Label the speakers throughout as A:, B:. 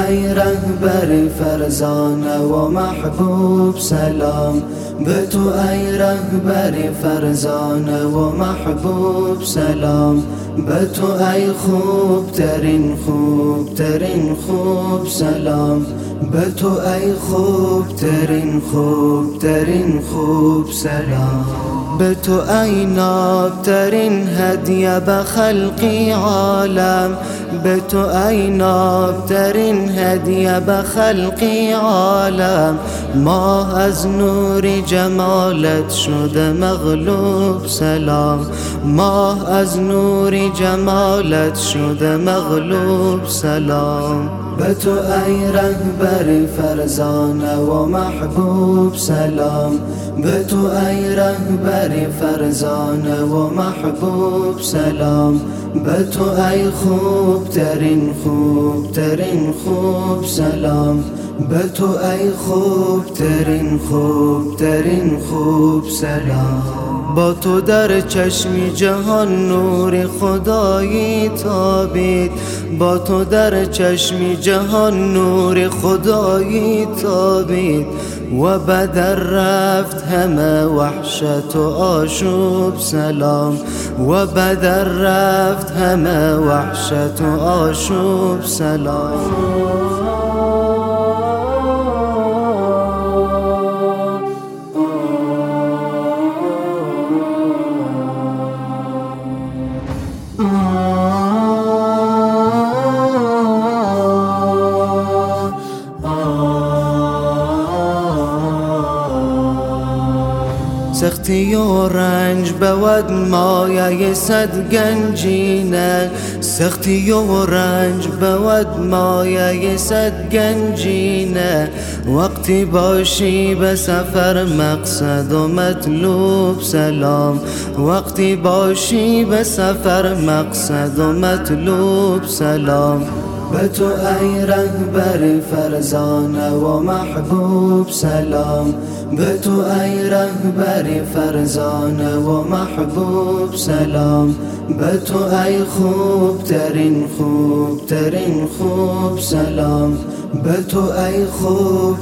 A: ای رهبر فرزانه و محبوب سلام، به تو ای رهبر فرزانه و محبوب سلام، به تو ای خوب ترین خوب سلام، به تو ای خوب ترین خوب سلام، به تو ای ناب ترین هدیه به خلقی عالم، به تو ای ناب ترین هدیه به خلقی عالم، ماه از نور جمالت شده مغلوب سلام، ماه از نور جمالت شده مغلوب سلام، به تو ای رهبر فرزانه و محبوب سلام، به تو ای رهبر فرزانه و محبوب سلام، به تو ای خوب ترین خوب سلام، به تو ای خوب ترین خوب سلام، با تو در چشم جهان نور خدایی تابید، با تو در چشم جهان نور خدایی تابید، و بدر رفت همه وحشت و آشوب سلام، و بدر رفت همه وحشت و آشوب سلام. سختی و رنج بود مایه صد گنجینه، سختی و رنج بود مایه صد گنجینه، وقتی باشی به سفر مقصد و مطلوب سلام، وقتی باشی به سفر مقصد و مطلوب سلام، به تو ای رهبر فرزانه و محبوب سلام، به تو ای رهبر فرزانه و محبوب سلام، به تو ای خوب ترین خوب سلام، به تو ای خوب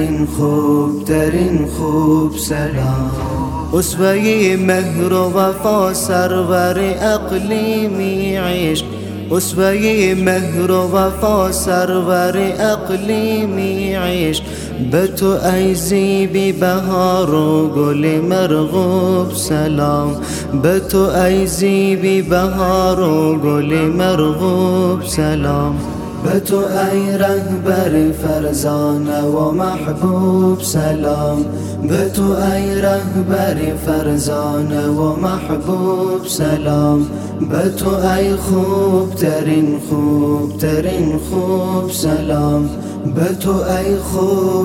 A: ترین خوب سلام، اسوه مهر و وفا سرور اقلیمی عشق، اسوه مهر و وفا سرور اقلیمی عشق، به تو ای زیبی بهار و گل مرغوب سلام، به تو ای زیبی بهار و گل مرغوب سلام، به تو ای رهبر فرزانه و محبوب سلام، به تو ای رهبر فرزانه و محبوب سلام، به تو ای خوب ترین خوب سلام، به تو ای خوب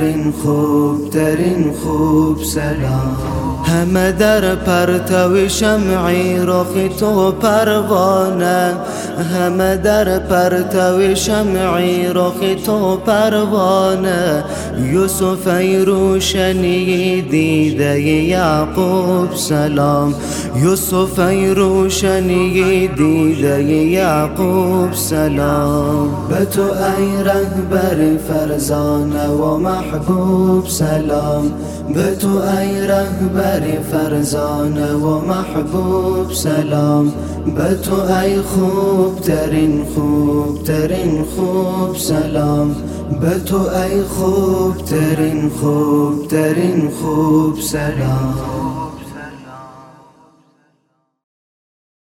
A: ترین خوب سلام، همه در پرتو شمعی رخ تو پروانه، همه در پرتو شمعی رخ تو پروانه، یوسف ای روشنی دیده یعقوب سلام، یوسف ای روشنی دیده یعقوب سلام، به تو ای رهبر فرزانه و محبوب سلام، به تو ای رهبر فرزانه و محبوب سلام، به تو ای خوب ترین خوب سلام، به تو ای خوب ترین خوب سلام.